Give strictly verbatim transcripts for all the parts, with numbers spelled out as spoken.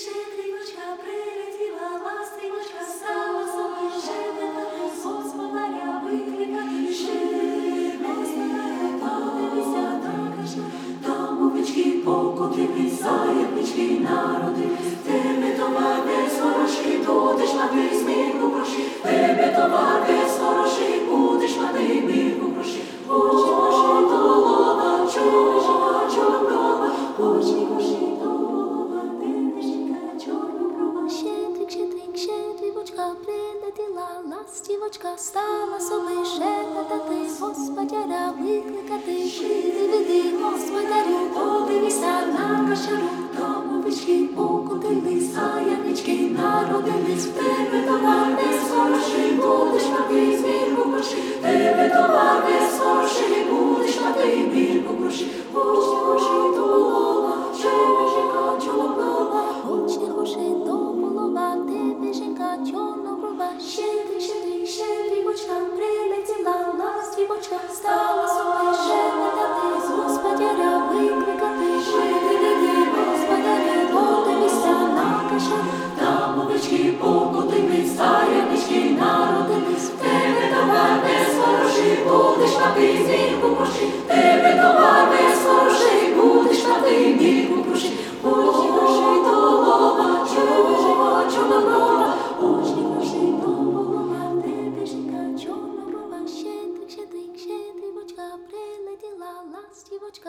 щедрівочка прилетіла, ластівочка стала собою щебетати, господаря викликати, щедрий господаря, подивися, також там овечки покотились, заєпнички народились, тебе товар весь хороший, будеш мати змірку гроші, тебе товар весь хороший, будеш мати змірку гроші, очі ваші до лова, чорножика, чорнова, очі ваші до лова, денежика, чорноброва. Щедрик, щедрик, щедрівочка прилетіла, ластівочка стала собі шепотати, господаря викликати, жиди, види, господарю, подивися на кошару, там овечки покотились, заєпнички народились, в тебе товар весь хороший, будеш мати змірку гроші, тебе товар весь хороший, будеш мати змірку гроші, очі гроші до полова, тебе чорноброва, очі гроші до полова, тебе жінка чорноброва. Щедрик, щедрик, щедрівочка прилетіла, ластівочка стала собі шепотати, господаря викликати, жиди, види, господаря, подивися на кошару, там овечки покотились, заєпнички народились, в тебе товар весь хороший, будеш мати змірку гроші, тебе товар весь хороший, будеш мати змірку гроші, очі гроші до лова, чорножика, чорноброва, очі гроші до полова, тебе жінка чорноброва. Щедрик, щедрик, щедрівочка прилетіла, ластівочка.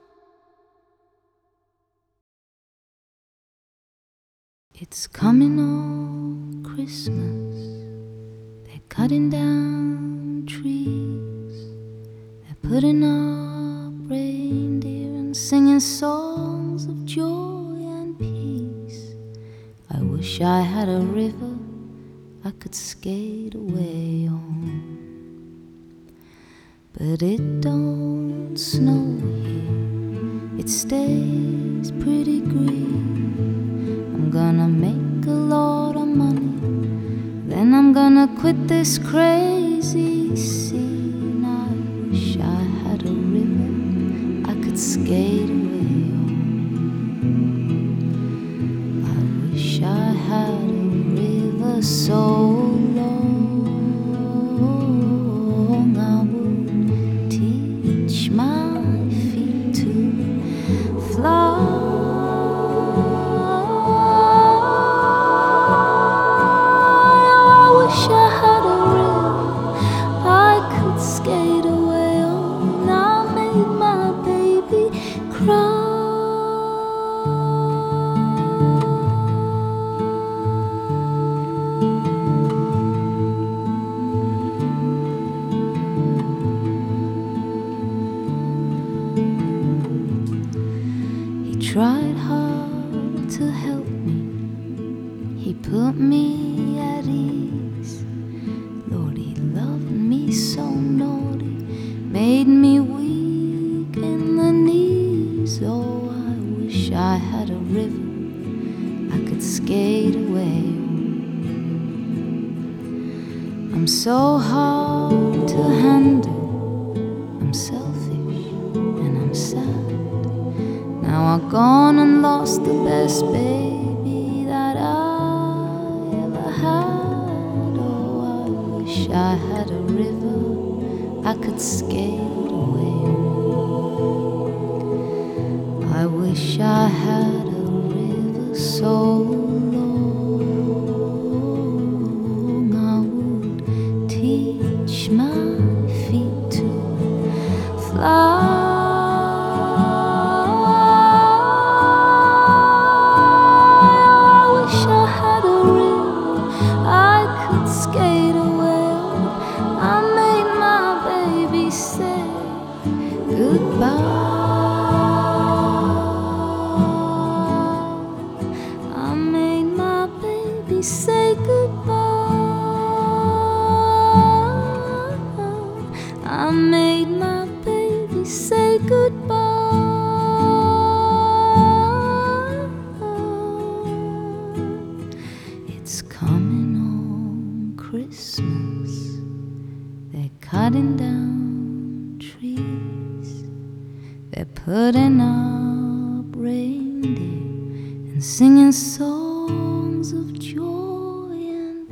It's coming on Christmas. They're cutting down trees. They're putting up reindeer and singing songs of joy and peace. I wish I had a river I could skate away on, but it don't snow here. It stays pretty green. I'm gonna make a lot of money, then I'm gonna quit this crazy scene. I wish I had a river I could skate away on. I wish I had a river so long I would teach my feet to fly. Tried hard to help me, he put me at ease. Lord, he loved me so naughty, made me weak in the knees. Oh, I wish I had a river I could skate away on. I'm so hard to handle, I'm selfish and I'm sad. Now I've gone and lost the best baby that I ever had. Oh, I wish I had a river I could skate away on. I wish I had a river so long I would teach my feet to fly. Say goodbye. I made my baby say goodbye. It's coming on Christmas. They're cutting down trees. They're putting up reindeer and singing songs songs of joy and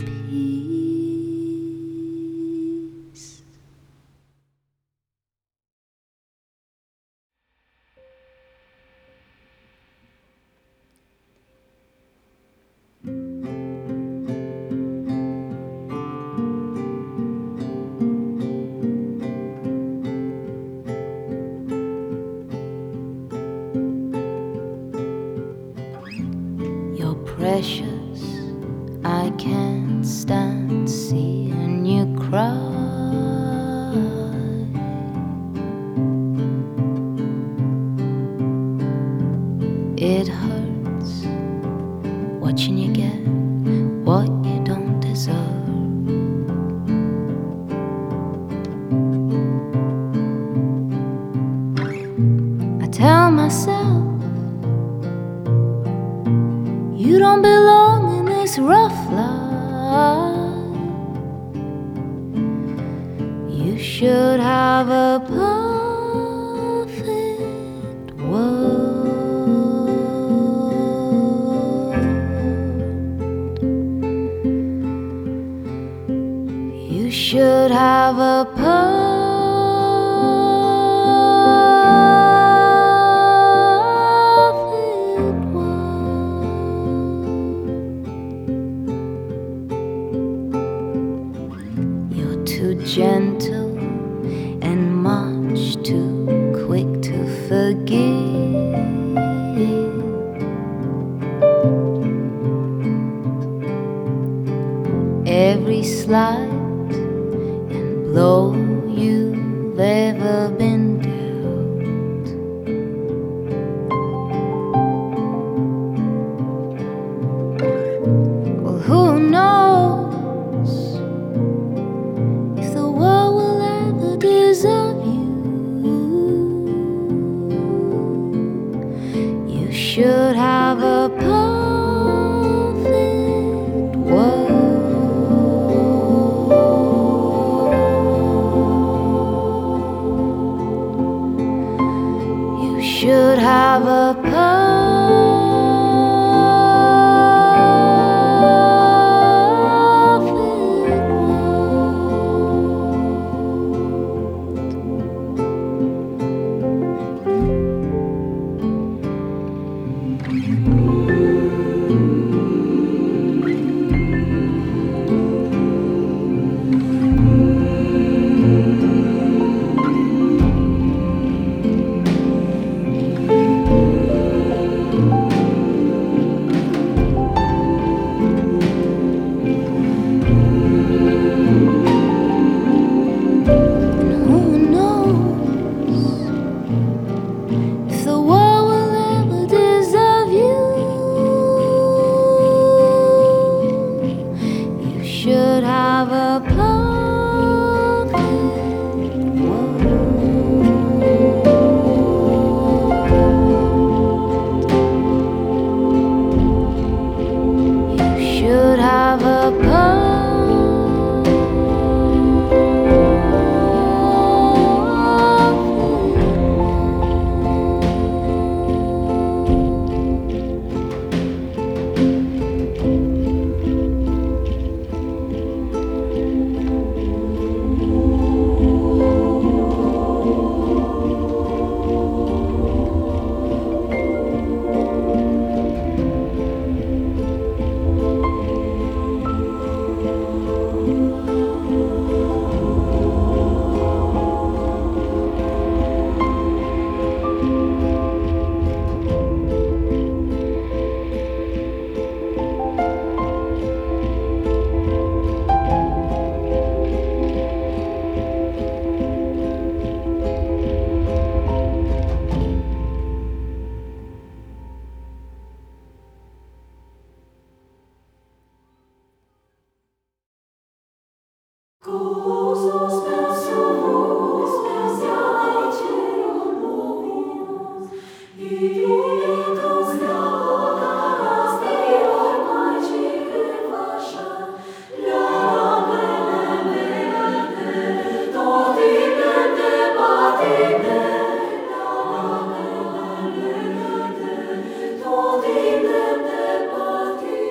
peace. You're precious, I can't stand seeing you cry. It hurts watching you get what you don't deserve. I tell myself you don't belong in this rough life. You should have a perfect world. You should have a perfect too gentle and much too quick to forgive. Every slight and blow you've ever been dealt. Well, who knows deserve you? You should have a perfect world. You should have a perfect should have a perfect world. You should have a perfect Thank you.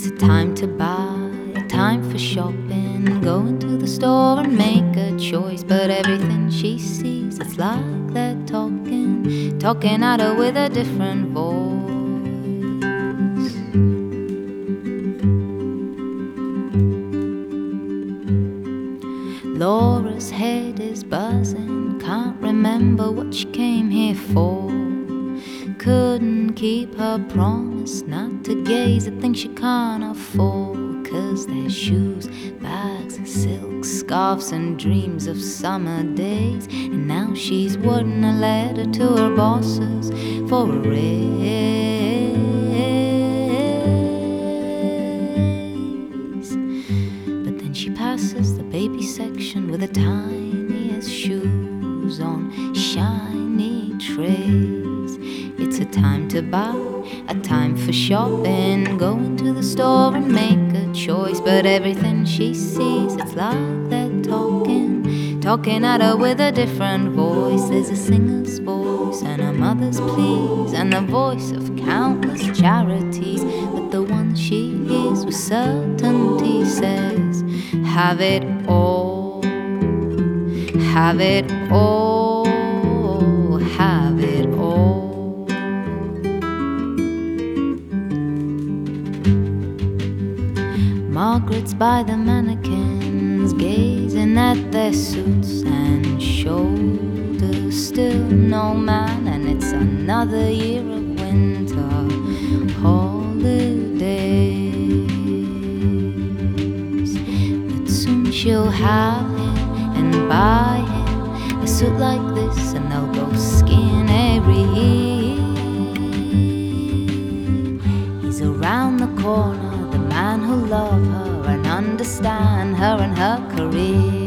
It's a time to buy, a time for shopping, going to the store and make a choice. But everything she sees, it's like they're talking, talking at her with a different voice. Laura's head is buzzing, can't remember what she came here for. Couldn't keep her promise not to gaze at things she can't afford. Cause there's shoes, bags, silk, scarves and dreams of summer days. And now she's wording a letter to her bosses for a raise. But then she passes the baby section with the tiniest shoes on shiny trays. It's a time to buy, a time for shopping, going to the store and make a choice. But everything she sees, it's like they're talking, talking at her with a different voice. There's a singer's voice and a mother's pleas and the voice of countless charities. But the one she hears with certainty says, have it all, have it all, have it all. Margaret's by the mannequins, gazing at their suits and shoulders. Still no man, and it's another year of winter holidays. But soon she'll have him and buy him a suit like this, and they'll go skiing every year. He's around the corner, the man who'll love her and understand her and her career.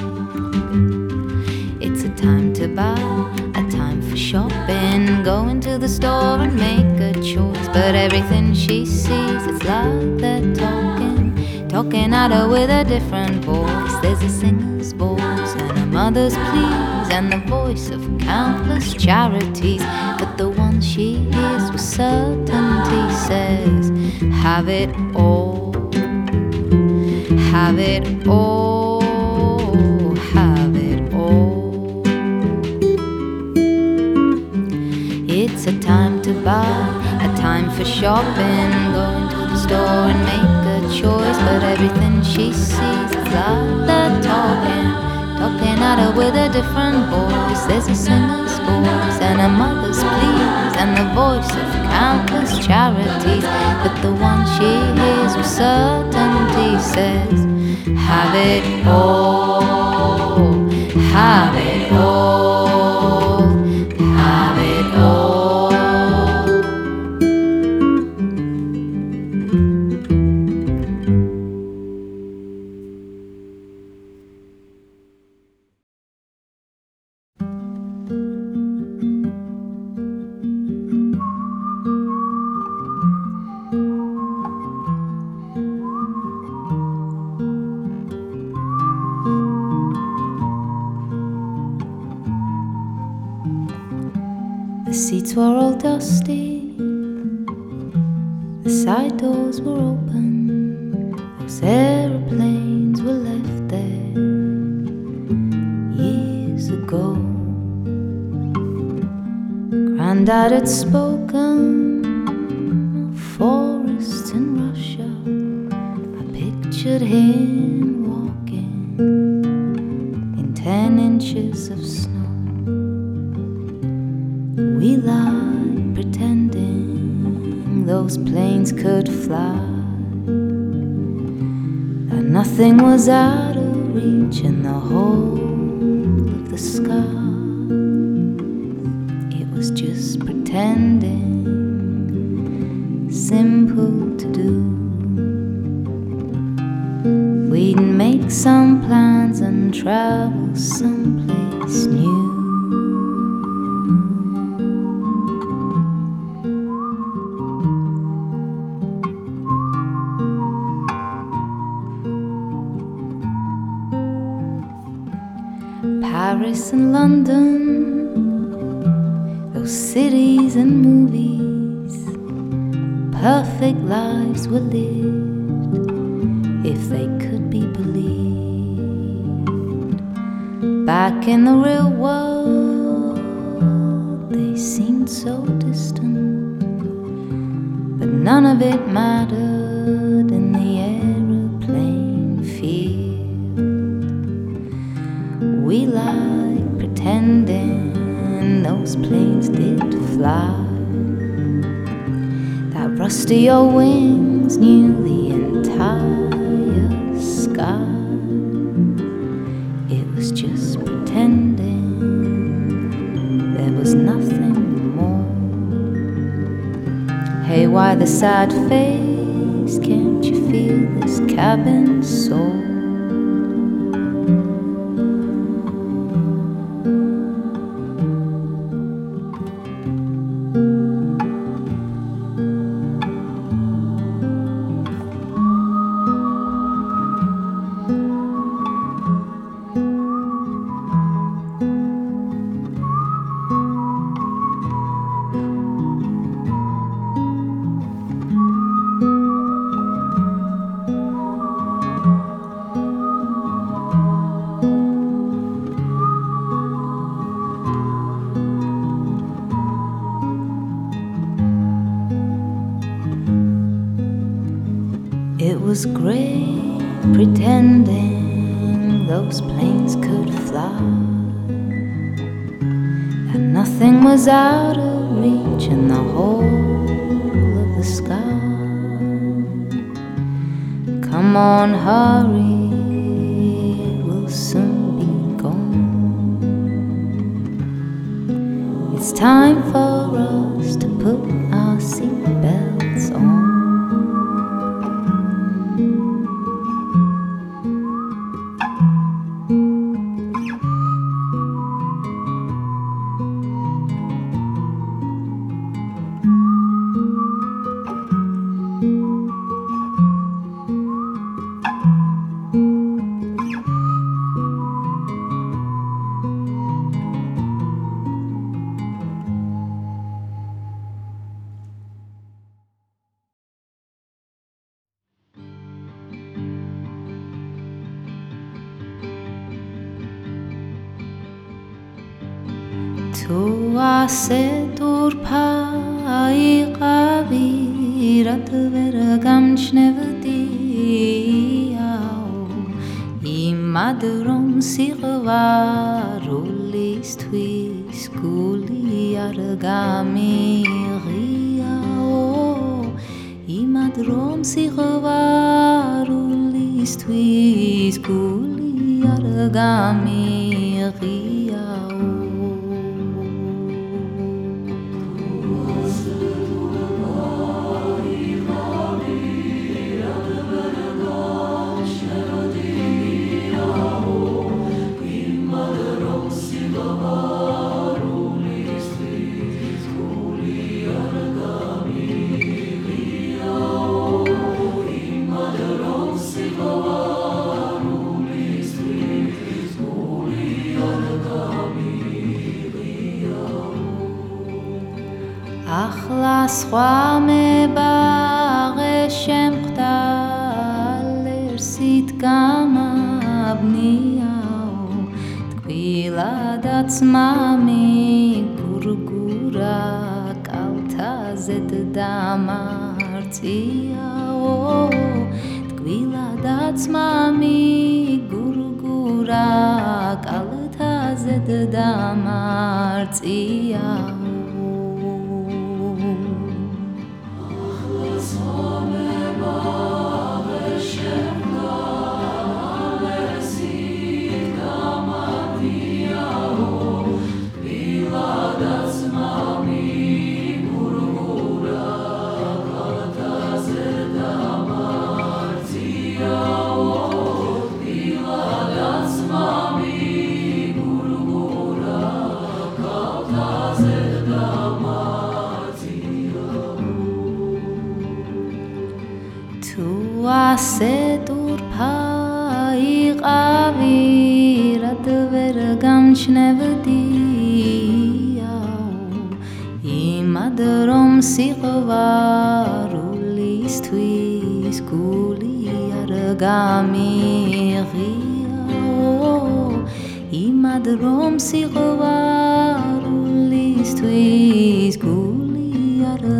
It's a time to buy, a time for shopping, going to the store and make a choice. But everything she sees, it's like they're talking, talking at her with a different voice. There's a singer's voice and a mother's pleas and the voice of countless charities. But the one she hears with certainty says, have it all, have it all, have it all. It's a time to buy, a time for shopping, going to the store and make a choice. But everything she sees is like they're talking, talking at her with a different voice. There's a singer's voice and a mother's pleas and the voice of countless charities. But the one she hears with certainty says, have it all, have it all, have it all. The seats were all dusty, the side doors were open, those aeroplanes were left there years ago. Granddad had spoken of forests in Russia. I pictured him walking in ten inches of snow. We lied pretending those planes could fly, that nothing was out of reach in the whole of the sky. It was just pretending, simple to do. We'd make some plans and travel someplace new. Paris and London, those cities and movies, perfect lives were lived. if they could be believed. Back in the real world, they seemed so distant, but none of it mattered in the aeroplane field. We like pretending those planes did fly. That rusty old wings knew the entire sky. It was just pretending, there was nothing more. Hey, why the sad face? Can't you feel this cabin soul? It was great pretending those planes could fly, that nothing was out of reach in the whole of the sky. Come on, hurry, we'll soon be gone. It's time for us to put our seatbelts on. تو آسه دور پای قویرت برگم شنودیاو ای مدرم سیغوارولیست توی سکولی ارگامی غیاو ای مدرم سیغوارولیست توی سکولی ارگامی غیاو أخلص خوامي باغي شمقتال رسيت كما بنياو تقبيلة دات سمامي قرقورا كالتا زد دامارتياو تقبيلة دات سمامي قرقورا كالتا زد دامارتياو واسه دور پای قویرت برگم شنودیاو ای مدرم سیغوارولیست توی سکولی ارگامی argamiriao imadrom sirovarulis tuis guli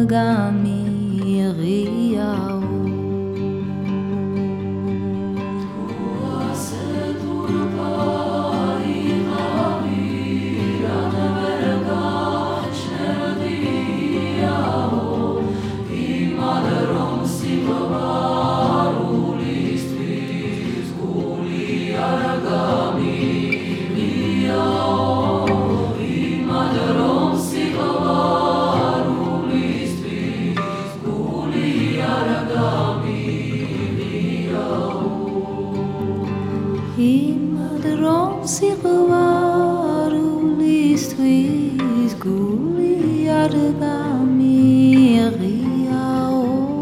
argamiriao. Imadrom sirovarulis tuis guli argamiriao.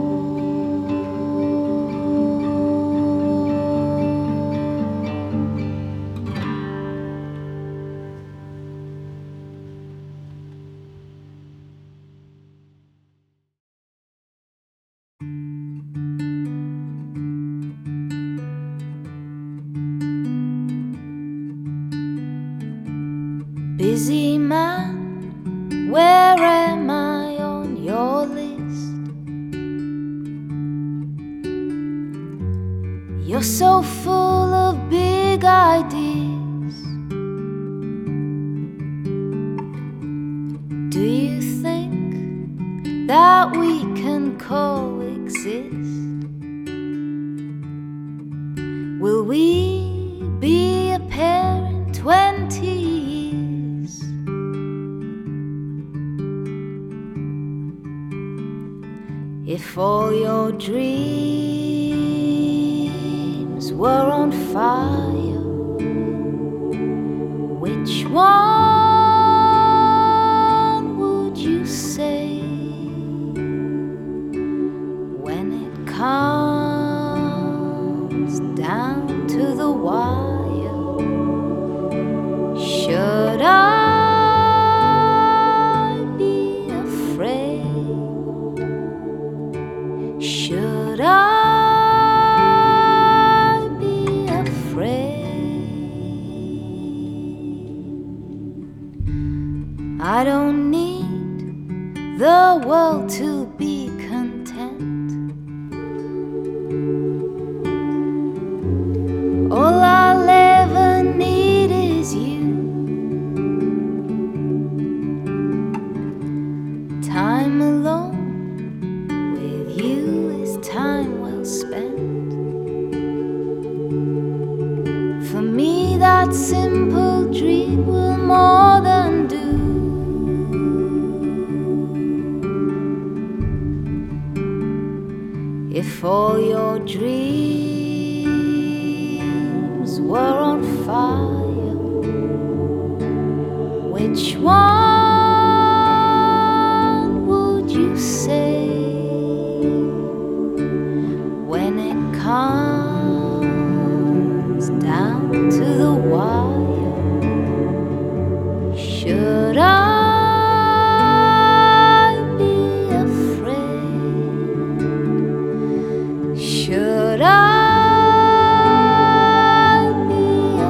Busy man, where am I on your list? You're so full of big ideas. Do you think that we can coexist? Will we be a pair in twenty years? If all your dreams were on fire, which one would you say? When it comes down to the wire, should I be afraid? Should I be afraid? I don't need the world to be content. All I'll ever need is you. Time alone with you is time well spent. For me that simple dream will more than do. If all your dreams were on fire, which one would you say? When it comes down to the wire, should I be afraid? Should I be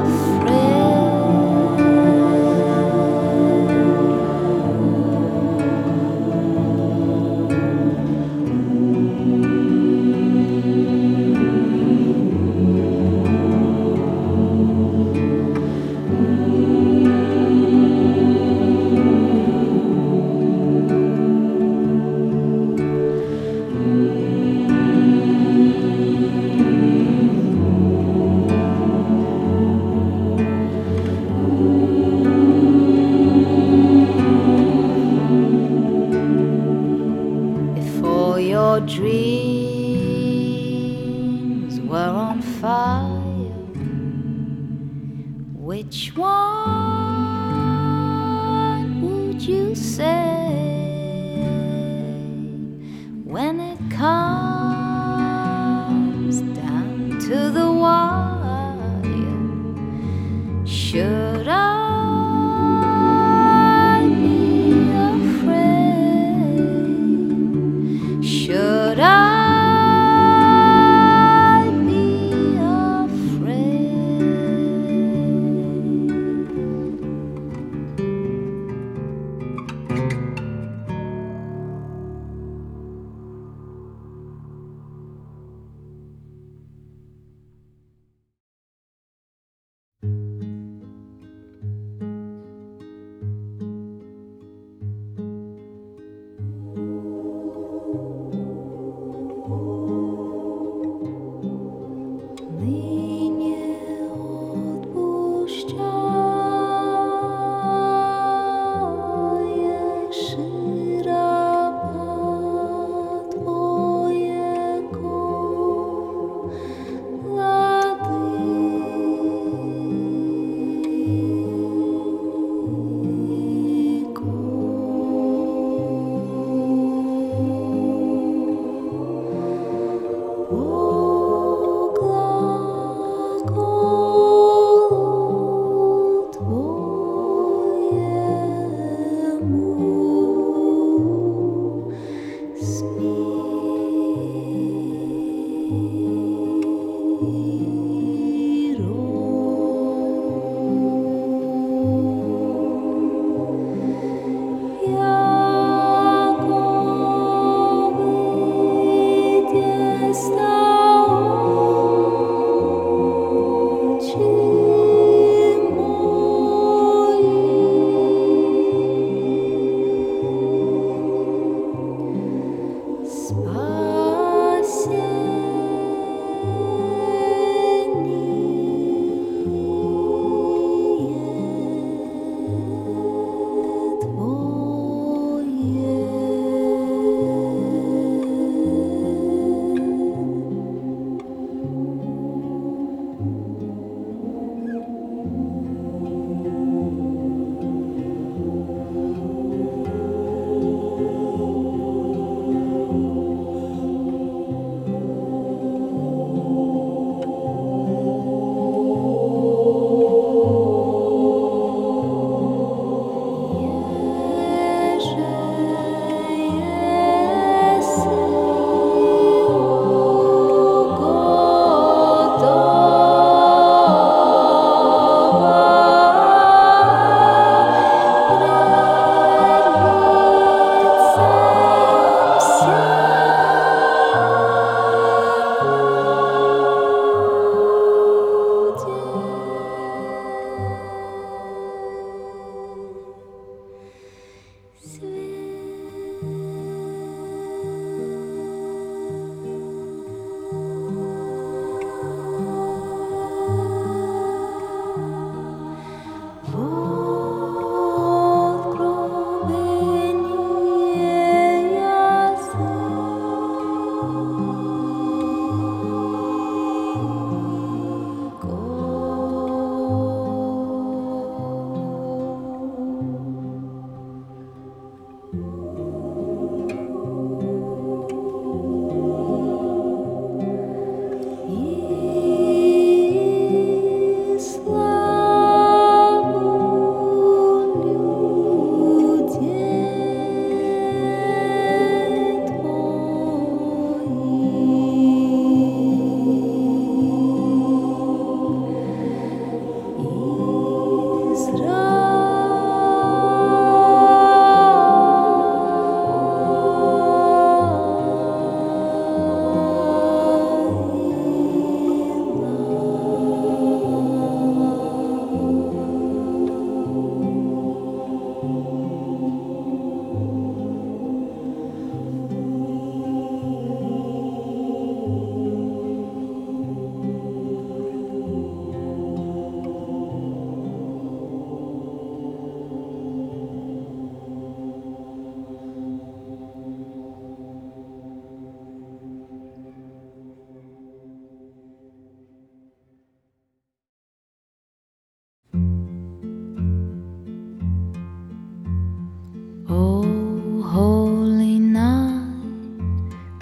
your dreams were on fire, which one would you say? When it comes down to the wire, should I should I be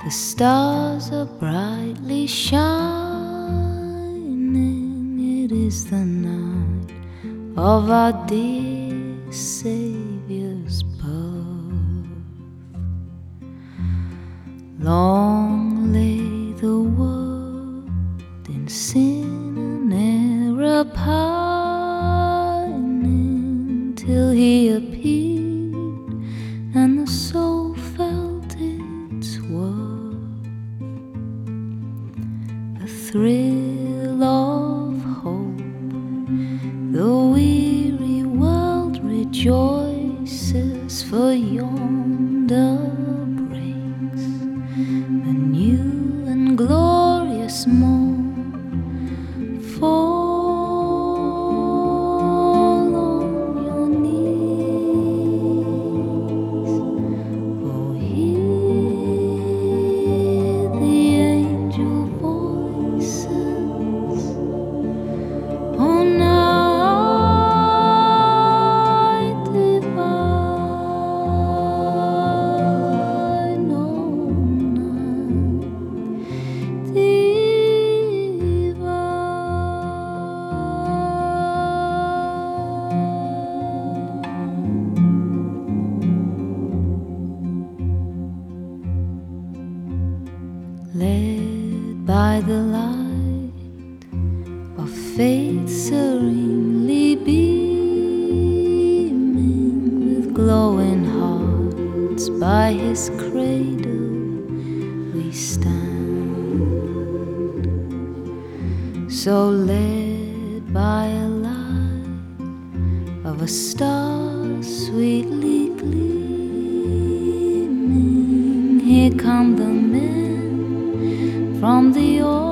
The stars are brightly shining. It is the night of our dear Saviour's birth. Long lay the world in sin and error pining, till He appeared and the soul felt its worth. A thrill of hope, the weary world rejoices, for yonder breaks a new and glorious morn. Fall on your knees, oh, hear the angel voices. Oh, night divine, oh, night led by the light of faith serenely beaming, with glowing hearts by His cradle we stand. So led by a light of a star sweetly gleaming, here come the men from the old